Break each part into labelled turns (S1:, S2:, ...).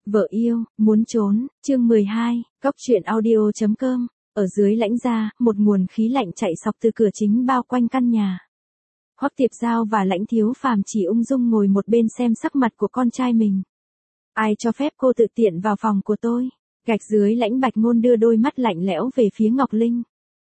S1: Vợ yêu, muốn trốn, chương 12, Cóc truyện audio.com, ở dưới lãnh gia, một nguồn khí lạnh chạy sọc từ cửa chính bao quanh căn nhà. Hoắc Tiệp Giao và Lãnh Thiếu Phàm chỉ ung dung ngồi một bên xem sắc mặt của con trai mình. Ai cho phép cô tự tiện vào phòng của tôi? Gạch dưới Lãnh Bạch Ngôn đưa đôi mắt lạnh lẽo về phía Ngọc Linh.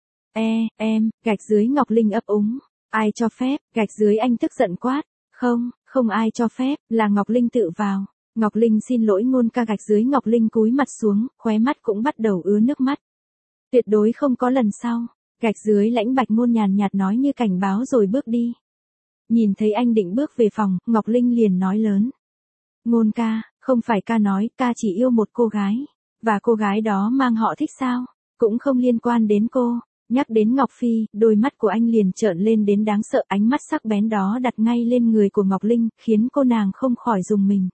S1: Em, gạch dưới Ngọc Linh ấp úng. Ai cho phép? Gạch dưới anh tức giận quát. Không ai cho phép, là Ngọc Linh tự vào. Ngọc Linh xin lỗi Ngôn ca. Gạch dưới Ngọc Linh cúi mặt xuống, khóe mắt cũng bắt đầu ứa nước mắt. Tuyệt đối không có lần sau. Gạch dưới Lãnh Bạch Ngôn nhàn nhạt nói như cảnh báo rồi bước đi. Nhìn thấy anh định bước về phòng, Ngọc Linh liền nói lớn. Ngôn ca, không phải ca nói, ca chỉ yêu một cô gái. Và cô gái đó mang họ Thích sao? Cũng không liên quan đến cô. Nhắc đến Ngọc Phi, đôi mắt của anh liền trợn lên đến đáng sợ, ánh mắt sắc bén đó đặt ngay lên người của Ngọc Linh, khiến cô nàng không khỏi rùng mình.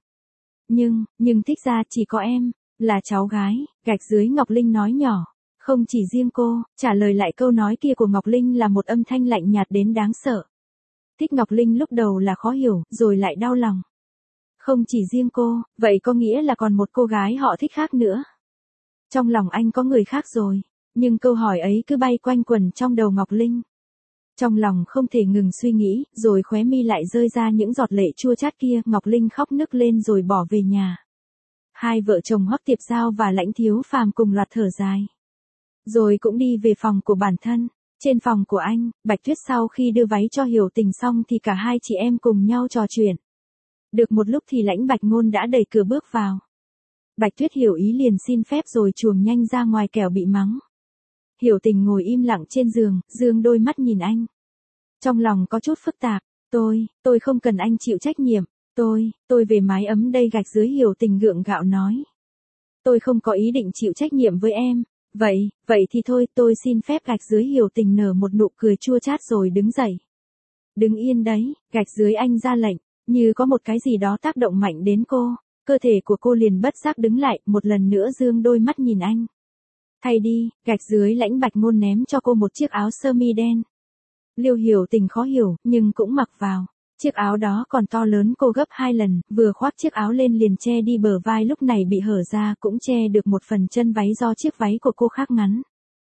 S1: Nhưng Thích ra chỉ có em, là cháu gái, gạch dưới Ngọc Linh nói nhỏ. Không chỉ riêng cô, trả lời lại câu nói kia của Ngọc Linh là một âm thanh lạnh nhạt đến đáng sợ. Thích Ngọc Linh lúc đầu là khó hiểu, rồi lại đau lòng. Không chỉ riêng cô, vậy có nghĩa là còn một cô gái họ Thích khác nữa. Trong lòng anh có người khác rồi. Nhưng câu hỏi ấy cứ bay quanh quẩn trong đầu Ngọc Linh. Trong lòng không thể ngừng suy nghĩ, rồi khóe mi lại rơi ra những giọt lệ chua chát kia. Ngọc Linh khóc nức lên rồi bỏ về nhà. Hai vợ chồng Hoắc Tiệp Giao và Lãnh Thiếu Phàm cùng loạt thở dài. Rồi cũng đi về phòng của bản thân. Trên phòng của anh, Bạch Tuyết sau khi đưa váy cho Hiểu Tình xong thì cả hai chị em cùng nhau trò chuyện. Được một lúc thì Lãnh Bạch Ngôn đã đẩy cửa bước vào. Bạch Tuyết hiểu ý liền xin phép rồi chuồng nhanh ra ngoài kẻo bị mắng. Hiểu Tình ngồi im lặng trên giường, dương đôi mắt nhìn anh. Trong lòng có chút phức tạp. Tôi không cần anh chịu trách nhiệm. Tôi về mái ấm đây. Gạch dưới Hiểu Tình gượng gạo nói. Tôi không có ý định chịu trách nhiệm với em. Vậy thì thôi, tôi xin phép. Gạch dưới Hiểu Tình nở một nụ cười chua chát rồi đứng dậy. Đứng yên đấy, gạch dưới anh ra lệnh, như có một cái gì đó tác động mạnh đến cô. Cơ thể của cô liền bất giác đứng lại, một lần nữa dương đôi mắt nhìn anh. Thay đi, gạch dưới Lãnh Bạch Ngôn ném cho cô một chiếc áo sơ mi đen. Liêu Hiểu Tình khó hiểu, nhưng cũng mặc vào. Chiếc áo đó còn to lớn cô gấp 2 lần, vừa khoác chiếc áo lên liền che đi bờ vai lúc này bị hở ra, cũng che được một phần chân váy do chiếc váy của cô khác ngắn.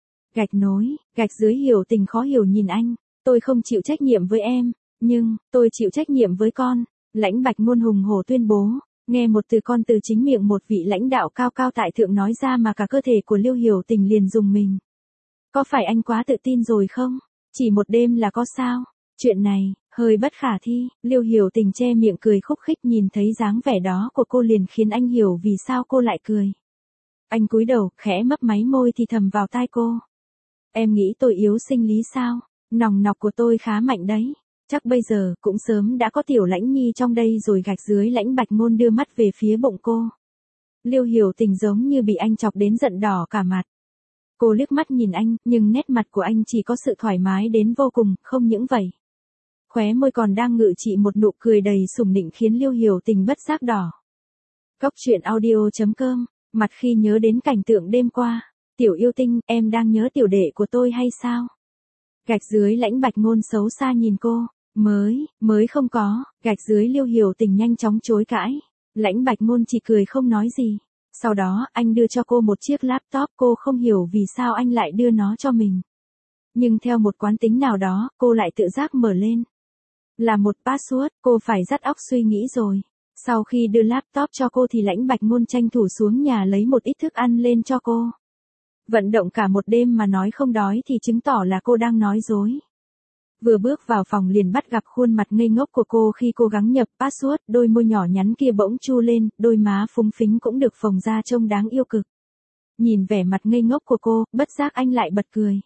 S1: Gạch dưới Hiểu Tình khó hiểu nhìn anh. Tôi không chịu trách nhiệm với em, nhưng tôi chịu trách nhiệm với con. Lãnh Bạch Ngôn hùng hổ tuyên bố. Nghe một từ con từ chính miệng một vị lãnh đạo cao cao tại thượng nói ra mà cả cơ thể của Liêu Hiểu Tình liền rùng mình. Có phải anh quá tự tin rồi không? Chỉ một đêm là có sao? Chuyện này, hơi bất khả thi. Liêu Hiểu Tình che miệng cười khúc khích, nhìn thấy dáng vẻ đó của cô liền khiến anh hiểu vì sao cô lại cười. Anh cúi đầu, khẽ mấp máy môi thì thầm vào tai cô. Em nghĩ tôi yếu sinh lý sao? Nòng nọc của tôi khá mạnh đấy. Chắc bây giờ cũng sớm đã có tiểu Lãnh Nhi trong đây rồi. Gạch dưới Lãnh Bạch Ngôn đưa mắt về phía bụng cô. Liêu Hiểu Tình giống như bị anh chọc đến giận đỏ cả mặt. Cô liếc mắt nhìn anh, nhưng nét mặt của anh chỉ có sự thoải mái đến vô cùng, không những vậy. Khóe môi còn đang ngự trị một nụ cười đầy sủng nịnh khiến Liêu Hiểu Tình bất giác đỏ. Cóc truyện audio.com, mặt khi nhớ đến cảnh tượng đêm qua. Tiểu yêu tinh, em đang nhớ tiểu đệ của tôi hay sao? Gạch dưới Lãnh Bạch Ngôn xấu xa nhìn cô. Mới không có. Gạch dưới Liêu Hiểu Tình nhanh chóng chối cãi. Lãnh Bạch Ngôn chỉ cười không nói gì. Sau đó anh đưa cho cô một chiếc laptop. Cô không hiểu vì sao anh lại đưa nó cho mình. Nhưng theo một quán tính nào đó, cô lại tự giác mở lên. Là một password, cô phải dắt óc suy nghĩ rồi. Sau khi đưa laptop cho cô thì Lãnh Bạch Ngôn tranh thủ xuống nhà lấy một ít thức ăn lên cho cô. Vận động cả một đêm mà nói không đói thì chứng tỏ là cô đang nói dối. Vừa bước vào phòng liền bắt gặp khuôn mặt ngây ngốc của cô khi cố gắng nhập password, đôi môi nhỏ nhắn kia bỗng chu lên, đôi má phúng phính cũng được phồng ra trông đáng yêu cực. Nhìn vẻ mặt ngây ngốc của cô, bất giác anh lại bật cười.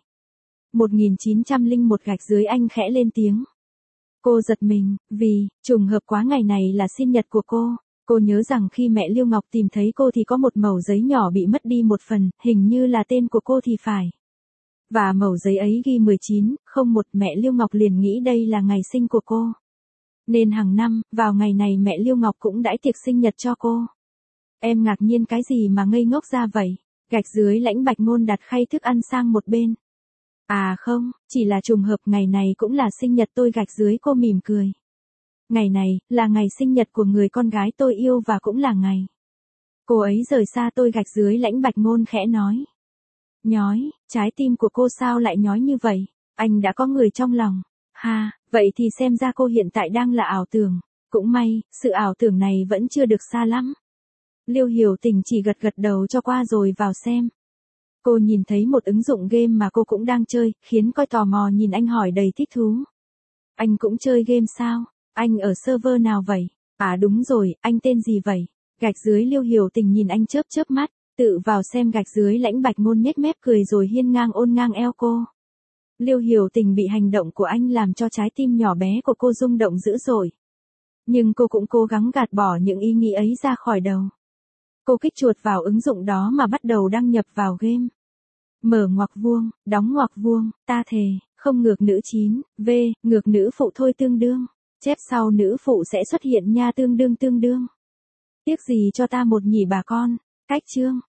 S1: 1901 gạch dưới anh khẽ lên tiếng. Cô giật mình, vì, trùng hợp quá ngày này là sinh nhật của cô. Cô nhớ rằng khi mẹ Liêu Ngọc tìm thấy cô thì có một mẩu giấy nhỏ bị mất đi một phần, hình như là tên của cô thì phải. Và mẩu giấy ấy ghi 1901, mẹ Liêu Ngọc liền nghĩ đây là ngày sinh của cô. Nên hàng năm, vào ngày này mẹ Liêu Ngọc cũng đãi tiệc sinh nhật cho cô. Em ngạc nhiên cái gì mà ngây ngốc ra vậy? Gạch dưới Lãnh Bạch Ngôn đặt khay thức ăn sang một bên. À không, chỉ là trùng hợp ngày này cũng là sinh nhật tôi. Gạch dưới cô mỉm cười. Ngày này, là ngày sinh nhật của người con gái tôi yêu và cũng là ngày Cô ấy rời xa tôi gạch dưới lãnh Bạch Ngôn khẽ nói. Nhói, trái tim của cô sao lại nhói như vậy? Anh đã có người trong lòng. Ha, vậy thì xem ra cô hiện tại đang là ảo tưởng. Cũng may, sự ảo tưởng này vẫn chưa được xa lắm. Liêu Hiểu Tình chỉ gật gật đầu cho qua rồi vào xem. Cô nhìn thấy một ứng dụng game mà cô cũng đang chơi, khiến coi tò mò nhìn anh hỏi đầy thích thú. Anh cũng chơi game sao? Anh ở server nào vậy? À đúng rồi, anh tên gì vậy? Gạch dưới Liêu Hiểu Tình nhìn anh chớp chớp mắt, tự vào xem gạch dưới lãnh Bạch Ngôn nhếch mép cười rồi hiên ngang ôn ngang eo cô. Liêu Hiểu Tình bị hành động của anh làm cho trái tim nhỏ bé của cô rung động dữ dội. Nhưng cô cũng cố gắng gạt bỏ những ý nghĩ ấy ra khỏi đầu. Cô kích chuột vào ứng dụng đó mà bắt đầu đăng nhập vào game. Mở ngoặc vuông, đóng ngoặc vuông, ta thề, không ngược nữ 9, v, ngược nữ phụ thôi tương đương. Chép sau nữ phụ sẽ xuất hiện nha tương đương. Tiếc gì cho ta một nhỉ bà con. Cách chương.